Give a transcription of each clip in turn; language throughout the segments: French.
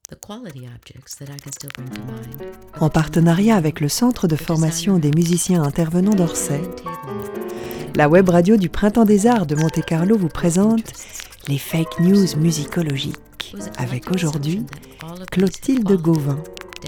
En partenariat avec le Centre de formation des musiciens intervenants d'Orsay, la web radio du Printemps des Arts de Monte-Carlo vous présente les fake news musicologiques, avec aujourd'hui Clotilde Gauvin.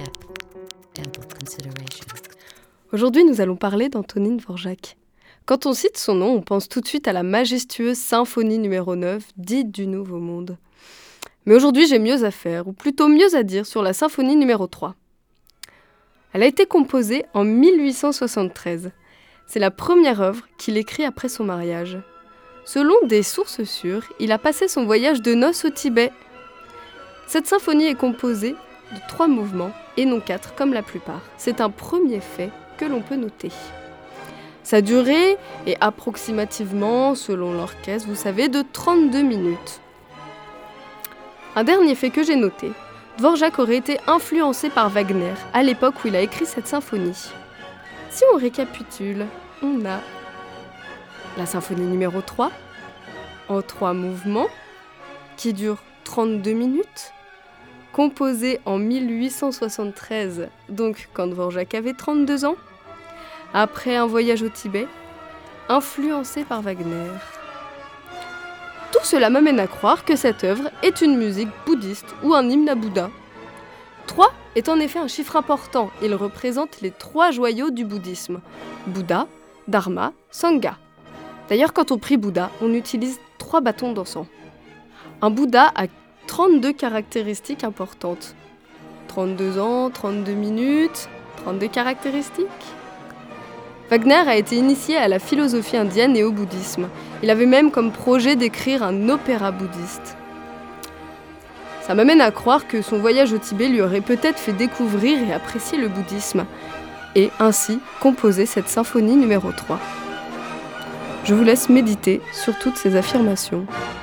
Aujourd'hui, nous allons parler d'Antonín Dvořák. Quand on cite son nom, on pense tout de suite à la majestueuse symphonie numéro 9, dite du Nouveau Monde. Mais aujourd'hui, j'ai mieux à faire, ou plutôt mieux à dire sur la symphonie numéro 3. Elle a été composée en 1873. C'est la première œuvre qu'il écrit après son mariage. Selon des sources sûres, il a passé son voyage de noces au Tibet. Cette symphonie est composée de 3 mouvements, et non 4 comme la plupart. C'est un premier fait que l'on peut noter. Sa durée est approximativement, selon l'orchestre, vous savez, de 32 minutes. Un dernier fait que j'ai noté, Dvořák aurait été influencé par Wagner à l'époque où il a écrit cette symphonie. Si on récapitule, on a la symphonie numéro 3, en 3 mouvements, qui dure 32 minutes, composée en 1873, donc quand Dvořák avait 32 ans, après un voyage au Tibet, influencé par Wagner. Tout cela m'amène à croire que cette œuvre est une musique bouddhiste ou un hymne à Bouddha. 3 est en effet un chiffre important. Il représente les 3 joyaux du bouddhisme. Bouddha, Dharma, Sangha. D'ailleurs, quand on prie Bouddha, on utilise 3 bâtons d'encens. Un Bouddha a 32 caractéristiques importantes. 32 ans, 32 minutes, 32 caractéristiques. Wagner a été initié à la philosophie indienne et au bouddhisme. Il avait même comme projet d'écrire un opéra bouddhiste. Ça m'amène à croire que son voyage au Tibet lui aurait peut-être fait découvrir et apprécier le bouddhisme, et ainsi composer cette symphonie numéro 3. Je vous laisse méditer sur toutes ces affirmations.